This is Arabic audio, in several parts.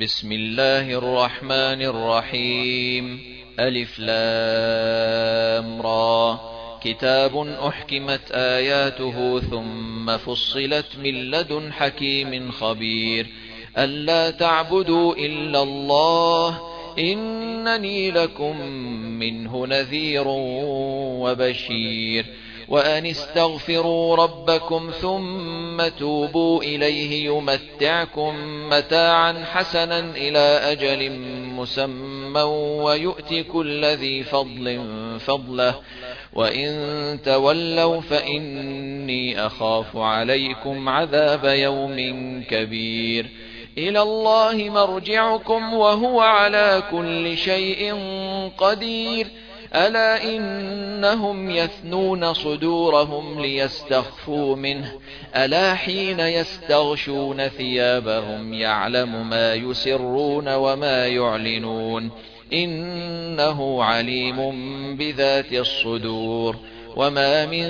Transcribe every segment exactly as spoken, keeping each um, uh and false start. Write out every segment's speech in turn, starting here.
بسم الله الرحمن الرحيم. ألف لام را. كتاب أحكمت آياته ثم فصلت من لدن حكيم خبير. ألا تعبدوا إلا الله إنني لكم منه نذير وبشير. وأن استغفروا ربكم ثم توبوا إليه يمتعكم متاعا حسنا إلى أجل مسمى ويؤت كل ذي فضل فضله وإن تولوا فإني أخاف عليكم عذاب يوم كبير. إلى الله مرجعكم وهو على كل شيء قدير. ألا إنهم يثنون صدورهم ليستخفوا منه ألا حين يستغشون ثيابهم يعلم ما يسرون وما يعلنون إنه عليم بذات الصدور. وما من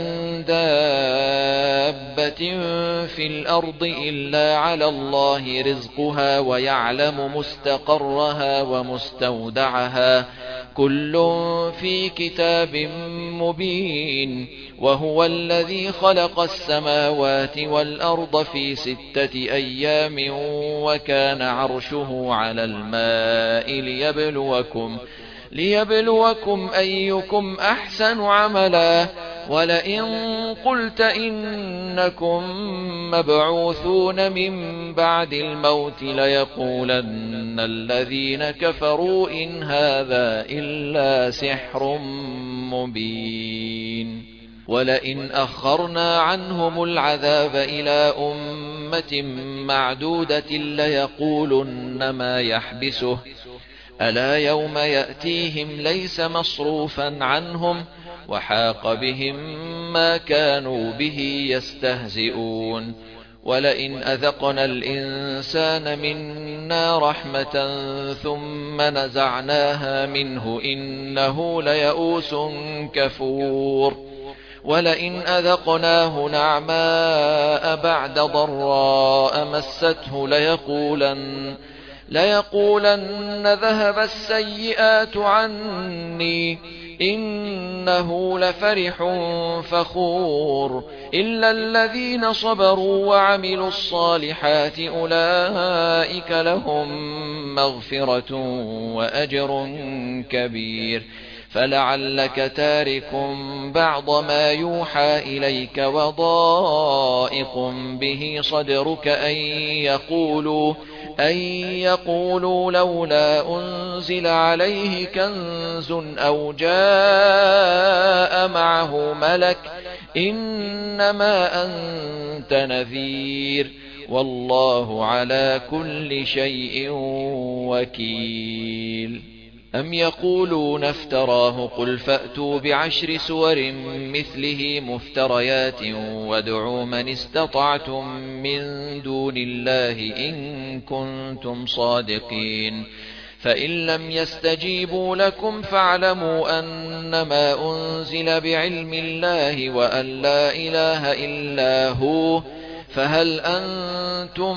دابة في الأرض إلا على الله رزقها ويعلم مستقرها ومستودعها كل في كتاب مبين. وهو الذي خلق السماوات والأرض في ستة أيام وكان عرشه على الماء ليبلوكم ليبلوكم أيكم أحسن عملا. ولئن قلت إنكم مبعوثون من بعد الموت ليقولن الذين كفروا إن هذا إلا سحر مبين. ولئن أخرنا عنهم العذاب إلى أمة معدودة ليقولن ما يحبسه ألا يوم يأتيهم ليس مصروفا عنهم وحاق بهم ما كانوا به يستهزئون. ولئن أذقنا الإنسان منا رحمة ثم نزعناها منه إنه ليئوس كفور. ولئن أذقناه نعماء بعد ضراء مسته ليقولن ليقولن ذهب السيئات عني إنه لفرح فخور. إلا الذين صبروا وعملوا الصالحات أولئك لهم مغفرة وأجر كبير. فلعلك تارك بعض ما يوحى إليك وضائق به صدرك أن يقولوا أن يقولوا لولا أنزل عليه كنز أو جاء معه ملك إنما أنت نذير والله على كل شيء وكيل. أم يقولون افتراه قل فأتوا بعشر سور مثله مفتريات وادعوا من استطعتم من دون الله إن كنتم صادقين. فإن لم يستجيبوا لكم فاعلموا أنما أنزل بعلم الله وأن لا إله إلا هو فهل أنتم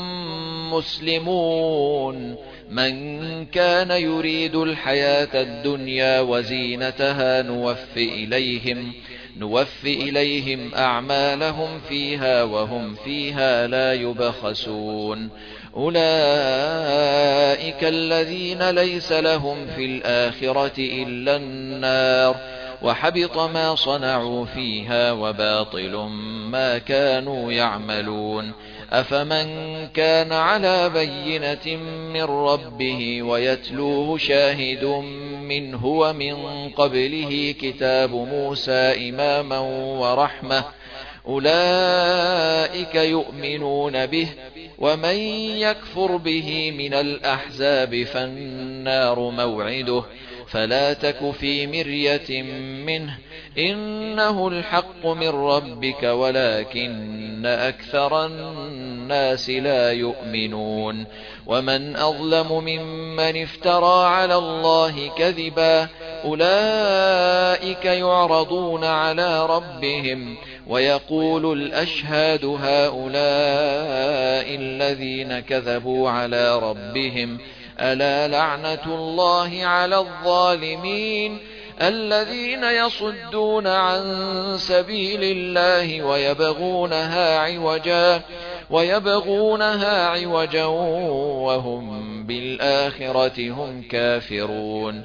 مسلمون. من كان يريد الحياة الدنيا وزينتها نوف إليهم, نوف إليهم أعمالهم فيها وهم فيها لا يبخسون. أولئك الذين ليس لهم في الآخرة إلا النار وحبط ما صنعوا فيها وباطل ما كانوا يعملون. أفمن كان على بينة من ربه ويتلوه شاهد منه ومن قبله كتاب موسى إماما ورحمة أولئك يؤمنون به. ومن يكفر به من الأحزاب فالنار موعده فلا تك في مرية منه إنه الحق من ربك ولكن أكثر الناس لا يؤمنون. ومن أظلم ممن افترى على الله كذبا أولئك يعرضون على ربهم ويقول الأشهاد هؤلاء الذين كذبوا على ربهم ألا لعنة الله على الظالمين الذين يصدون عن سبيل الله ويبغونها عوجا ويبغونها عوجا وهم بالآخرة هم كافرون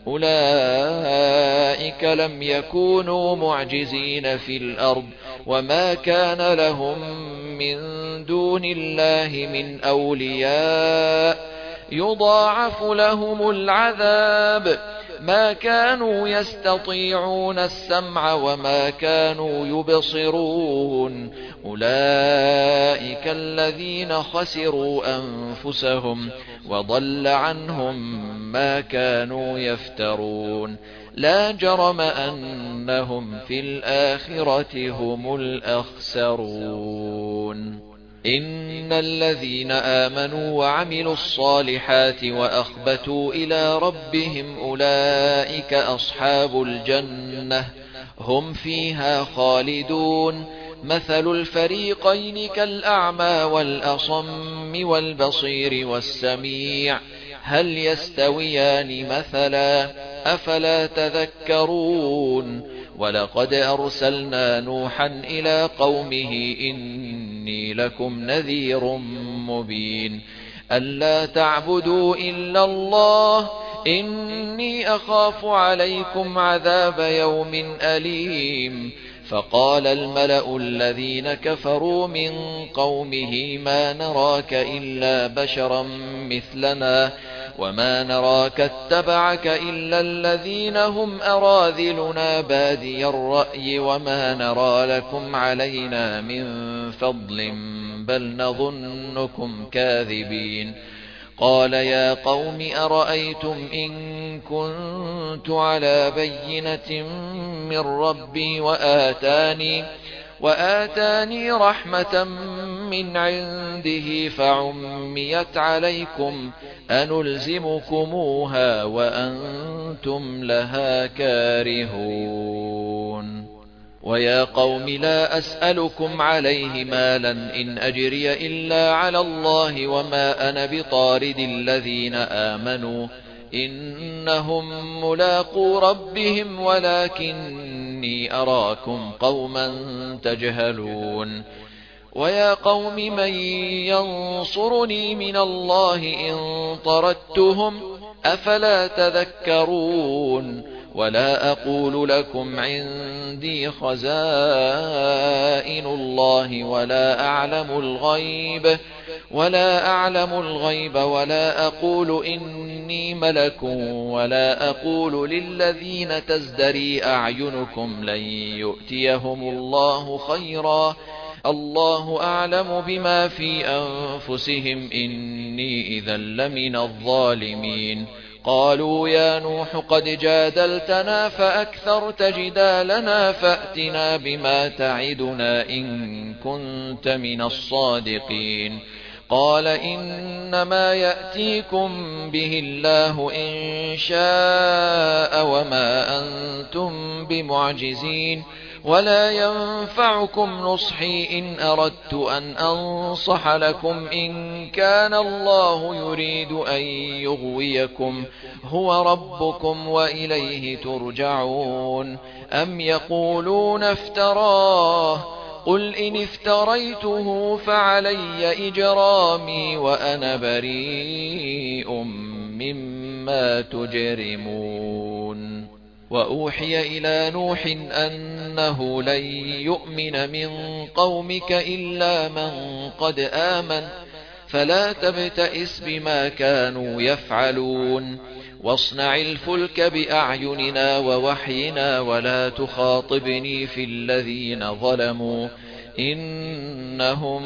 أولئك لم يكونوا معجزين في الأرض وما كان لهم من دون الله من أولياء يضاعف لهم العذاب ما كانوا يستطيعون السمع وما كانوا يبصرون أولئك الذين خسروا أنفسهم وضل عنهم ما كانوا يفترون لا جرم أنهم في الآخرة هم الأخسرون إن الذين آمنوا وعملوا الصالحات وأخبتوا إلى ربهم أولئك أصحاب الجنة هم فيها خالدون مثل الفريقين كالأعمى والأصم والبصير والسميع هل يستويان مثلا أفلا تذكرون ولقد أرسلنا نوحا إلى قومه إني لكم نذير مبين ألا تعبدوا إلا الله إني أخاف عليكم عذاب يوم أليم فقال الملأ الذين كفروا من قومه ما نراك إلا بشرا مثلنا وما نراك اتبعك إلا الذين هم أراذلنا بادي الرأي وما نرى لكم علينا من فضل بل نظنكم كاذبين قال يا قوم أرأيتم إن كنت على بينة من ربي وآتاني وآتاني رحمة من عنده فعميت عليكم أنلزمكموها وأنتم لها كارهون ويا قوم لا أسألكم عليه مالا إن أجري إلا على الله وما أنا بطارد الذين آمنوا إنهم ملاقو ربهم ولكني أراكم قوما تجهلون ويا قوم من ينصرني من الله إن طردتهم أفلا تذكرون ولا أقول لكم عندي خزائن الله ولا أعلم الغيب ولا أعلم الغيب ولا أقول إني ملك ولا أقول للذين تزدري أعينكم لن يؤتيهم الله خيرا الله أعلم بما في أنفسهم إني إذا لمن الظالمين قالوا يا نوح قد جادلتنا فأكثرت جدالنا فأتنا بما تعدنا إن كنت من الصادقين قال إنما يأتيكم به الله إن شاء وما أنتم بمعجزين ولا ينفعكم نصحي إن أردت أن أنصح لكم إن كان الله يريد أن يغويكم هو ربكم وإليه ترجعون أم يقولون افتراه قل إن افتريته فعلي إجرامي وأنا بريء مما تجرمون وأوحي إلى نوح أنه لن يؤمن من قومك إلا من قد آمن فلا تبتئس بما كانوا يفعلون واصنع الفلك بأعيننا ووحينا ولا تخاطبني في الذين ظلموا إنهم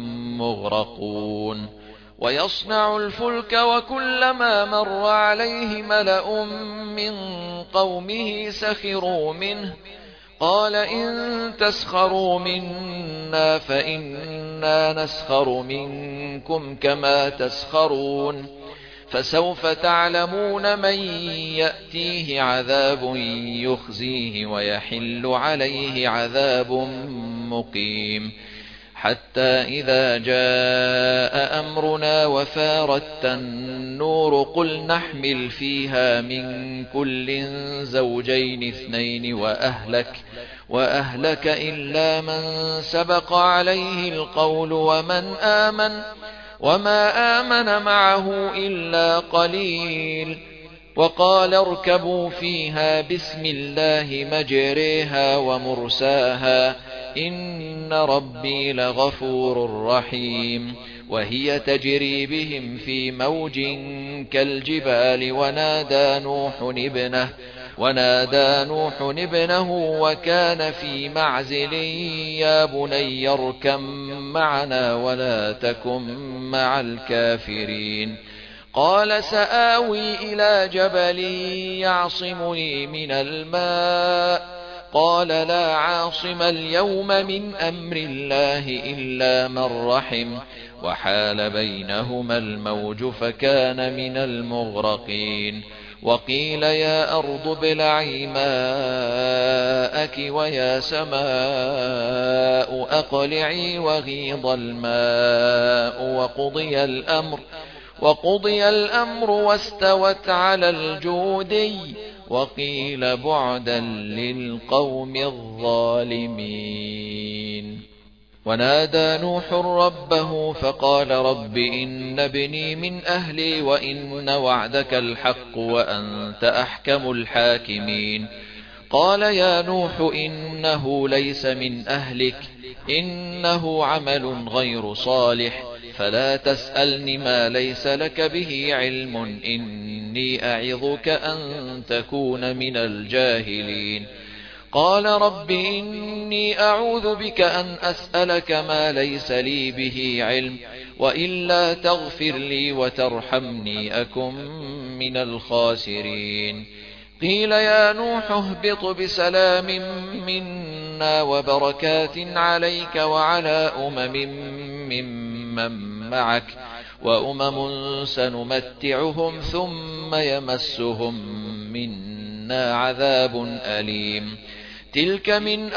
مغرقون ويصنع الفلك وكلما مر عليه ملأ من قومه سخروا منه قال إن تسخروا منا فإنا نسخر منكم كما تسخرون فسوف تعلمون من يأتيه عذاب يخزيه ويحل عليه عذاب مقيم حتى إذا جاء أمرنا وفارت النور قل نحمل فيها من كل زوجين اثنين وأهلك, وأهلك إلا من سبق عليه القول ومن آمن وما آمن معه إلا قليل. وقال اركبوا فيها بسم الله مجريها ومرساها إن ربي لغفور رحيم. وهي تجري بهم في موج كالجبال ونادى نوح ابنه ونادى نوح ابنه وكان في معزل يا بني اركب معنا ولا تكن مع الكافرين. قال سآوي إلى جبل يعصمني من الماء قال لا عاصم اليوم من أمر الله إلا من رحم وحال بينهما الموج فكان من المغرقين. وقيل يا أرض ابلعي ماءك ويا سماء أقلعي وغيض الماء وقضي الأمر وقضي الأمر واستوت على الجودي وقيل بعدا للقوم الظالمين. ونادى نوح ربه فقال رب إن ابني من أهلي وإن وعدك الحق وأنت أحكم الحاكمين. قال يا نوح إنه ليس من أهلك إنه عمل غير صالح فلا تسألني ما ليس لك به علم إني أعظك أن تكون من الجاهلين. قال رب إني أعوذ بك أن أسألك ما ليس لي به علم وإلا تغفر لي وترحمني أكن من الخاسرين. قيل يا نوح اهبط بسلام منا وبركات عليك وعلى أمم ممن معك وأمم سنمتعهم ثم يمسهم منا عذاب أليم. تلك من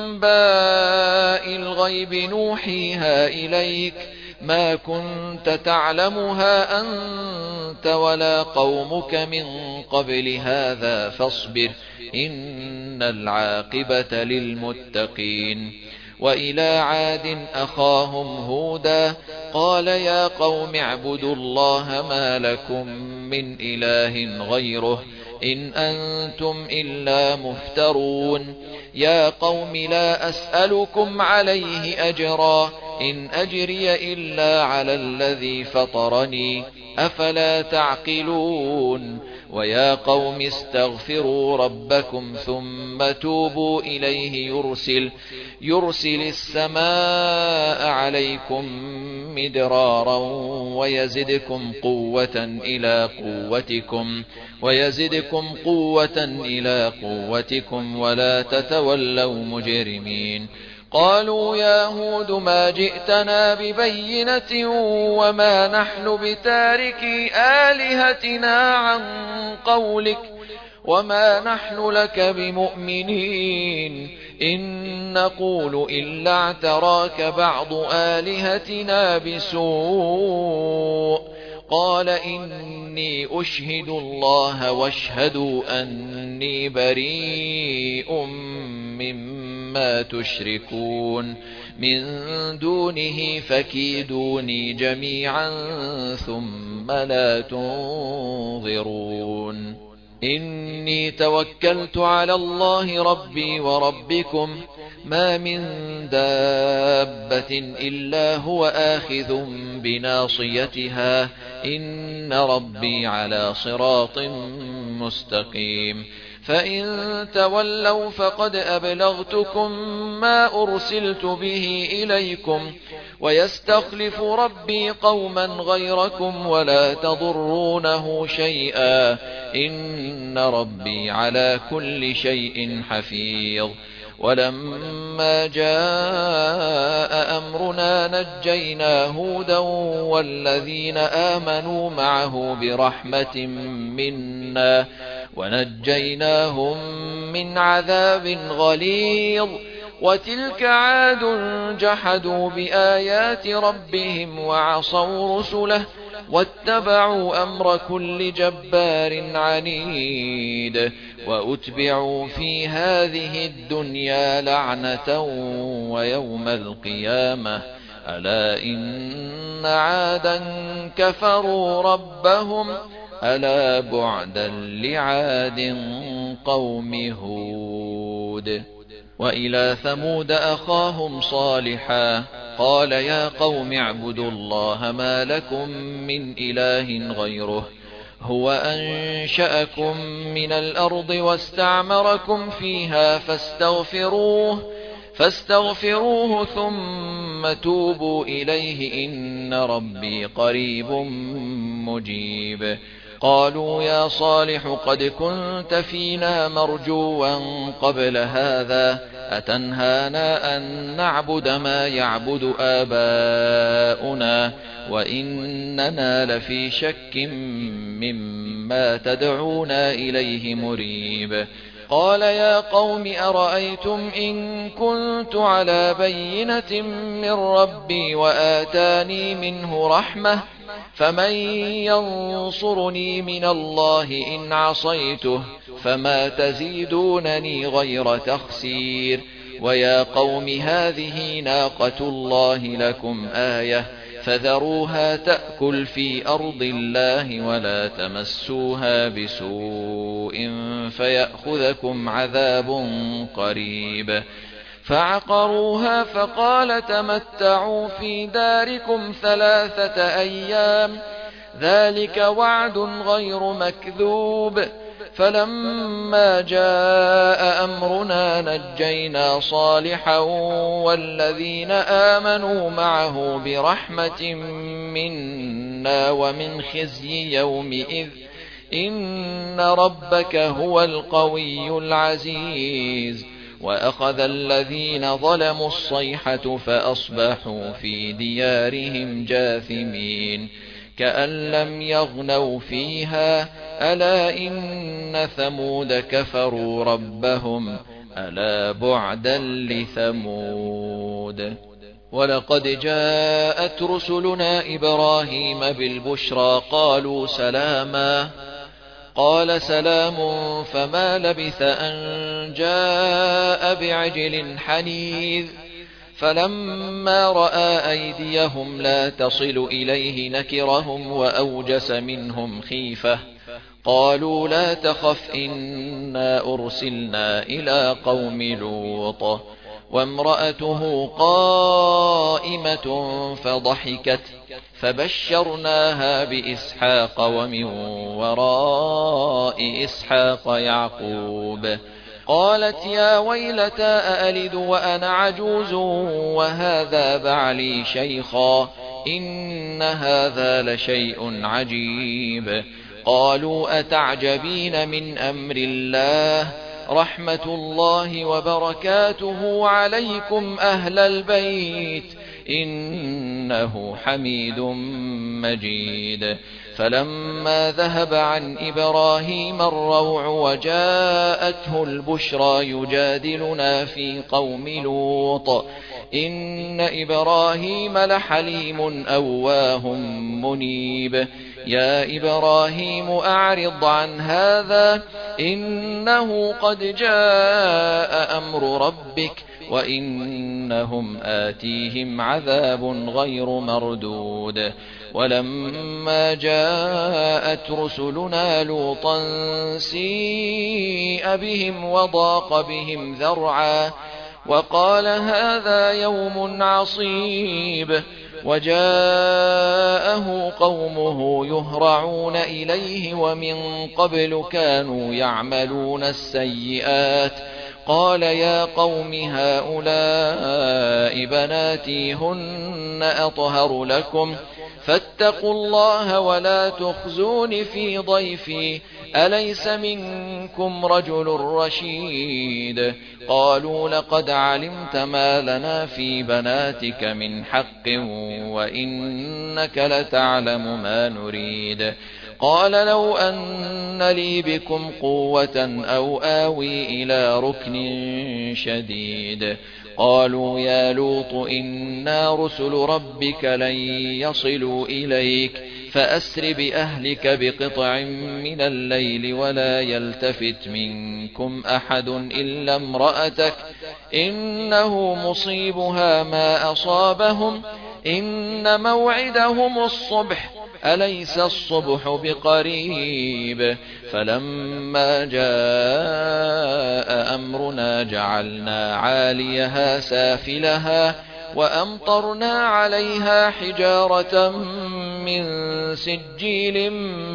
أنباء الغيب نوحيها إليك ما كنت تعلمها أنت ولا قومك من قبل هذا فاصبر إن العاقبة للمتقين. وإلى عاد أخاهم هودا قال يا قوم اعبدوا الله ما لكم من إله غيره إن أنتم إلا مفترون. يا قوم لا أسألكم عليه أجرا إن أجري إلا على الذي فطرني أفلا تعقلون. ويا قوم استغفروا ربكم ثم توبوا إليه يرسل, يرسل السماء عليكم مدرارا ويزدكم قوة إلى قوتكم ويزدكم قوة إلى قوتكم ولا تتولوا مجرمين. قالوا يا هود ما جئتنا ببينة وما نحن بتاركي آلهتنا عن قولك وما نحن لك بمؤمنين إن نقول إلا اعتراك بعض آلهتنا بسوء. قال إني أشهد الله واشهدوا أني بريء مما تشركون من دونه فكيدوني جميعا ثم لا تنظرون. إني توكلت على الله ربي وربكم ما من دابة إلا هو آخذ بناصيتها إن ربي على صراط مستقيم. فإن تولوا فقد أبلغتكم ما أرسلت به إليكم ويستخلف ربي قوما غيركم ولا تضرونه شيئا إن ربي على كل شيء حفيظ. ولما جاء أمرنا نجينا هودا والذين آمنوا معه برحمة منا ونجيناهم من عذاب غليظ. وتلك عاد جحدوا بآيات ربهم وعصوا رسله واتبعوا أمر كل جبار عنيد وأتبعوا في هذه الدنيا لعنة ويوم القيامة ألا إن عادا كفروا ربهم ألا بعدا لعاد قوم هود. وإلى ثمود أخاهم صالحا قال يا قوم اعبدوا الله ما لكم من إله غيره هو أنشأكم من الأرض واستعمركم فيها فاستغفروه فاستغفروه ثم توبوا إليه إن ربي قريب مجيب. قالوا يا صالح قد كنت فينا مرجوا قبل هذا أتنهانا أن نعبد ما يعبد آباؤنا وإننا لفي شك مما تدعونا إليه مريب. قال يا قوم أرأيتم إن كنت على بينة من ربي وآتاني منه رحمة فمن ينصرني من الله إن عصيته فما تزيدونني غير تخسير. ويا قوم هذه ناقة الله لكم آية فذروها تأكل في أرض الله ولا تمسوها بسوء فيأخذكم عذاب قريب. فعقروها فقال تمتعوا في داركم ثلاثة أيام ذلك وعد غير مكذوب. فلما جاء أمرنا نجينا صالحا والذين آمنوا معه برحمة منا ومن خزي يومئذ إن ربك هو القوي العزيز. وأخذ الذين ظلموا الصيحة فأصبحوا في ديارهم جاثمين كأن لم يغنوا فيها ألا إن ثمود كفروا ربهم ألا بعدا لثمود. ولقد جاءت رسلنا إبراهيم بالبشرى قالوا سلاما قال سلام فما لبث أن جاء بعجل حنيذ. فلما رأى أيديهم لا تصل إليه نكرهم وأوجس منهم خيفة قالوا لا تخف إنا أرسلنا إلى قوم لوط وامرأته قائمة فضحكت فبشرناها بإسحاق ومن وراء إسحاق يعقوب. قالت يا ويلتى أألد وأنا عجوز وهذا بعلي شيخا إن هذا لشيء عجيب. قالوا أتعجبين من أمر الله رحمة الله وبركاته عليكم أهل البيت إنه حميد مجيد. فلما ذهب عن إبراهيم الروع وجاءته البشرى يجادلنا في قوم لوط إن إبراهيم لحليم أواه منيب. يا إبراهيم أعرض عن هذا إنه قد جاء أمر ربك وإنهم آتيهم عذاب غير مردود. ولما جاءت رسلنا لوطا سيء بهم وضاق بهم ذرعا وقال هذا يوم عصيب. وجاءه قومه يهرعون إليه ومن قبل كانوا يعملون السيئات قال يا قوم هؤلاء بناتي هن أطهر لكم فاتقوا الله ولا تخزون في ضيفي أليس منكم رجل رشيد. قالوا لقد علمت ما لنا في بناتك من حق وإنك لتعلم ما نريد. قال لو أن لي بكم قوة أو آوي إلى ركن شديد. قالوا يا لوط إنا رسل ربك لن يصلوا إليك فأسر بأهلك بقطع من الليل ولا يلتفت منكم أحد إلا امرأتك إنه مصيبها ما أصابهم إن موعدهم الصبح أليس الصبح بقريب فلما جاء أمرنا جعلنا عاليها سافلها وأمطرنا عليها حجارة من سجيل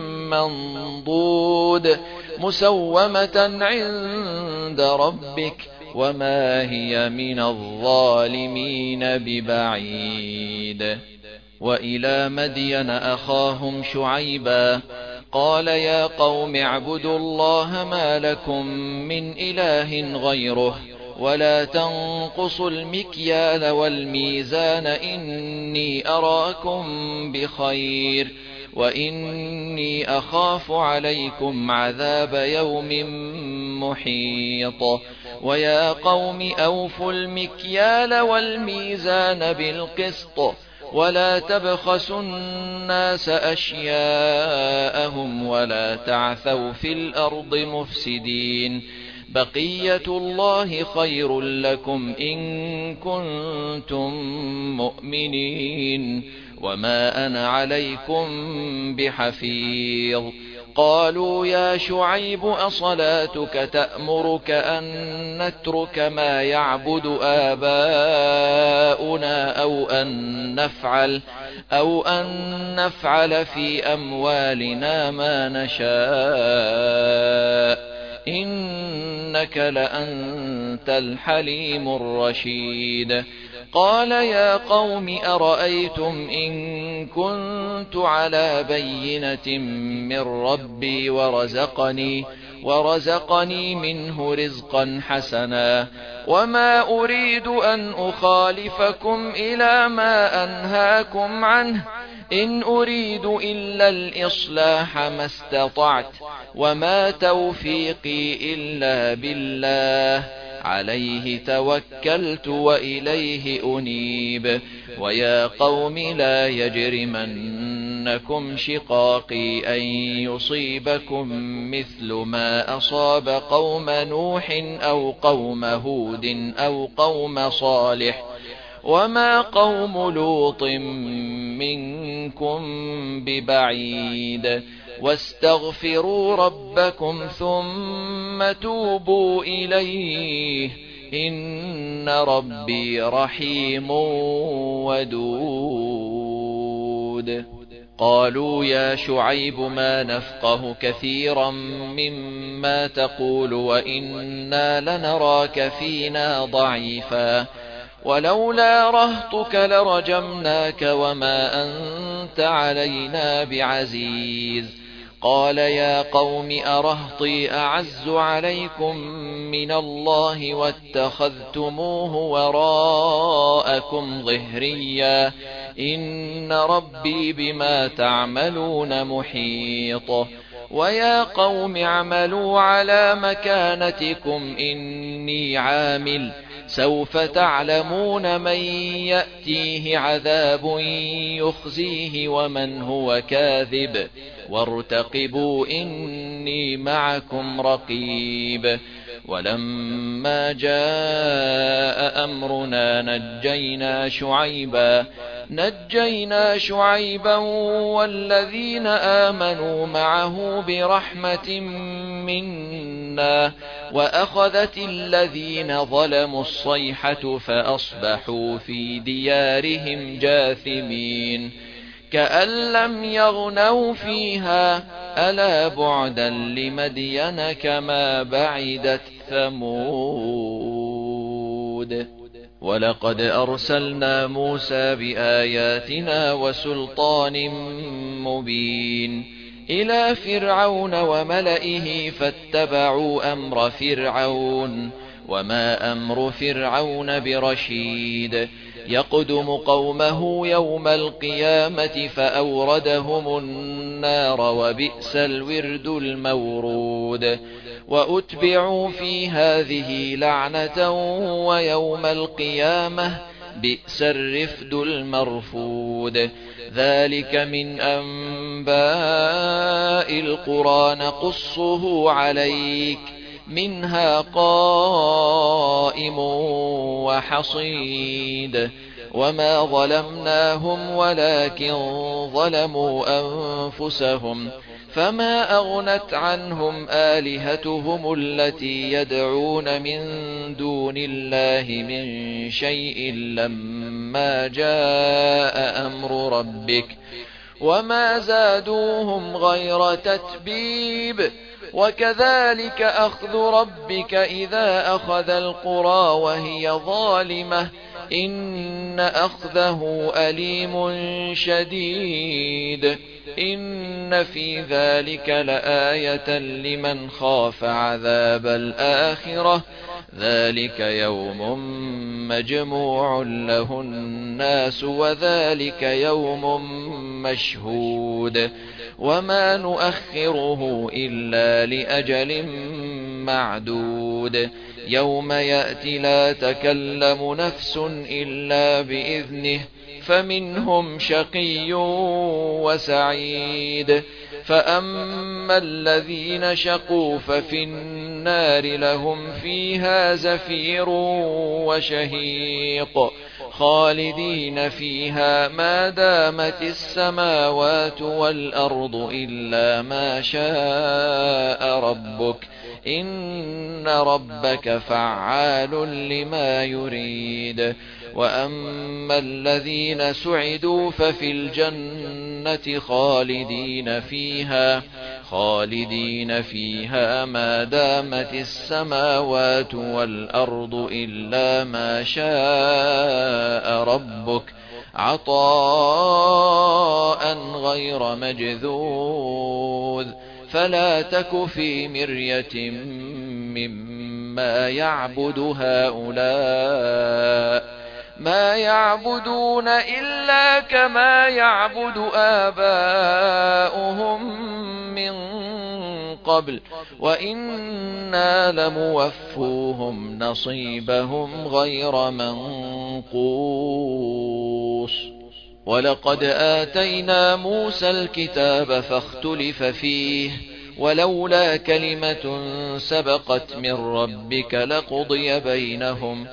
منضود مسومة عند ربك وما هي من الظالمين ببعيد. وإلى مدين أخاهم شعيبا قال يا قوم اعبدوا الله ما لكم من إله غيره ولا تنقصوا المكيال والميزان إني أراكم بخير وإني أخاف عليكم عذاب يوم محيط. ويا قوم أوفوا المكيال والميزان بالقسط ولا تبخسوا الناس أشياءهم ولا تعثوا في الأرض مفسدين بقية الله خير لكم إن كنتم مؤمنين وما أنا عليكم بحفيظ. قالوا يا شعيب أصلاتك تأمرك أن نترك ما يعبد آباؤنا أو أن نفعل أو أن نفعل في أموالنا ما نشاء إنك لأنت الحليم الرشيد. قال يا قوم أرأيتم إن كنت على بينة من ربي ورزقني ورزقني منه رزقا حسنا وما أريد أن أخالفكم إلى ما أنهاكم عنه إن أريد إلا الإصلاح ما استطعت وما توفيقي إلا بالله عليه توكلت وإليه أنيب. ويا قوم لا يجرمنكم شقاقي أن يصيبكم مثل ما أصاب قوم نوح أو قوم هود أو قوم صالح وما قوم لوط منكم ببعيد واستغفروا ربكم ثم توبوا إليه إن ربي رحيم ودود. قالوا يا شعيب ما نفقه كثيرا مما تقول وإنا لنراك فينا ضعيفا ولولا رهطك لرجمناك وما أنت علينا بعزيز. قال يا قوم أرهطي أعز عليكم من الله واتخذتموه وراءكم ظهريا إن ربي بما تعملون محيط. ويا قوم اعملوا على مكانتكم إني عامل سوف تعلمون من يأتيه عذاب يخزيه ومن هو كاذب وارتقبوا إني معكم رقيب. ولما جاء أمرنا نجينا شعيبا نجينا شعيبا والذين آمنوا معه برحمة منا وأخذت الذين ظلموا الصيحة فأصبحوا في ديارهم جاثمين كأن لم يغنوا فيها ألا بعدا لمدين كما بعدت ثمود. ولقد أرسلنا موسى بآياتنا وسلطان مبين إلى فرعون وملئه فاتبعوا أمر فرعون وما أمر فرعون برشيد يقدم قومه يوم القيامة فأوردهم النار وبئس الورد المورود. وأتبعوا في هذه لعنة ويوم القيامة بئس الرفد المرفود. ذلك من أنباء القرى نقصه عليك منها قائم وحصيد. وما ظلمناهم ولكن ظلموا أنفسهم فما أغنت عنهم آلهتهم التي يدعون من دون الله من شيء لما جاء أمر ربك وما زادوهم غير تتبيب. وكذلك أخذ ربك إذا أخذ القرى وهي ظالمة إن أخذه أليم شديد. إن في ذلك لآية لمن خاف عذاب الآخرة ذلك يوم مجموع له الناس وذلك يوم مشهود. وما نؤخره إلا لأجل معدود. يوم يأتي لا تكلم نفس إلا بإذنه فمنهم شقي وسعيد. فأما الذين شقوا ففي النار لهم فيها زفير وشهيق خالدين فيها ما دامت السماوات والأرض إلا ما شاء ربك إن ربك فعال لما يريد. وأما الذين سعدوا ففي الجنة خالدين فيها خالدين فيها ما دامت السماوات والأرض إلا ما شاء ربك عطاء غير مجذوذ. فلا تك في مرية مما يعبد هؤلاء ما يعبدون إلا كما يعبد آباؤهم من قبل وإنا لموفوهم نصيبهم غير منقوص. ولقد آتينا موسى الكتاب فاختلف فيه ولولا كلمة سبقت من ربك لقضي بينهم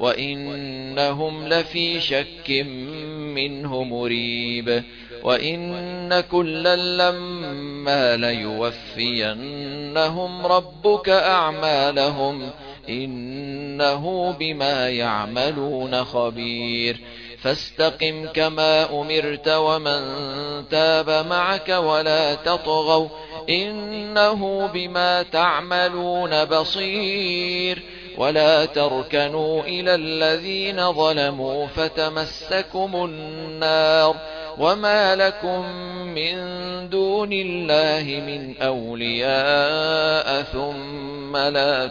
وإنهم لفي شك منه مريب. وإن كلا لما ليوفينهم ربك أعمالهم إنه بما يعملون خبير. فاستقم كما أمرت ومن تاب معك ولا تطغوا إنه بما تعملون بصير. ولا تركنوا إلى الذين ظلموا فتمسكم النار وما لكم من دون الله من أولياء ثم لا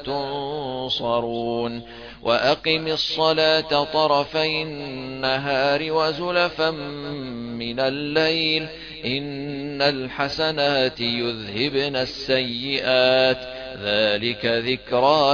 تنصرون. وأقم الصلاة طرفي النهار وزلفا من الليل إن الحسنات يذهبن السيئات ذلك ذكرى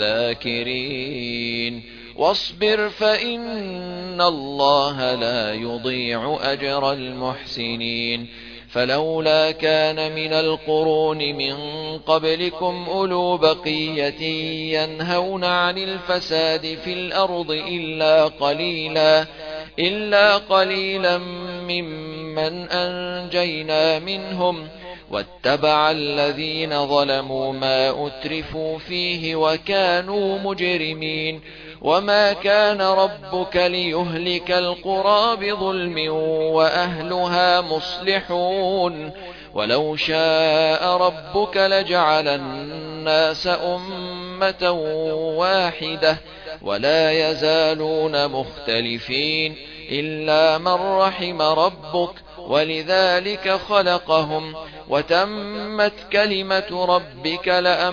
للذاكرين. واصبر فإن الله لا يضيع أجر المحسنين. فلولا كان من القرون من قبلكم أولو بقية ينهون عن الفساد في الأرض إلا قليلا إلا قليلا ممن أنجينا منهم واتبع الذين ظلموا ما أترفوا فيه وكانوا مجرمين. وما كان ربك ليهلك القرى بظلم وأهلها مصلحون. ولو شاء ربك لجعل الناس أمة واحدة ولا يزالون مختلفين إلا من رحم ربك ولذلك خلقهم وتمت كلمة ربك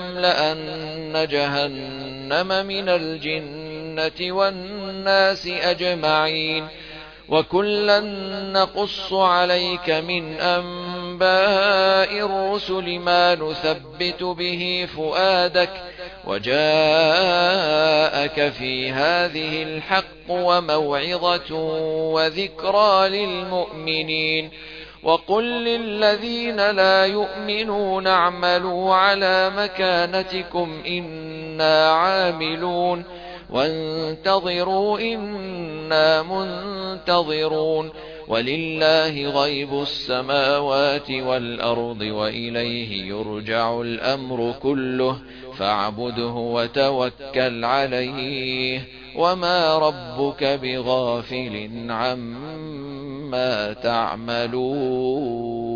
لأملأن جهنم من الجنة والناس أجمعين. وكلا نقص عليك من أنباء أنباء الرسل ما نثبت به فؤادك وجاءك في هذه الحق وموعظة وذكرى للمؤمنين وقل للذين لا يؤمنون اعملوا على مكانتكم إنا عاملون وانتظروا إنا منتظرون ولله غيب السماوات والأرض وإليه يرجع الأمر كله فاعبده وتوكل عليه وما ربك بغافل عما تعملون.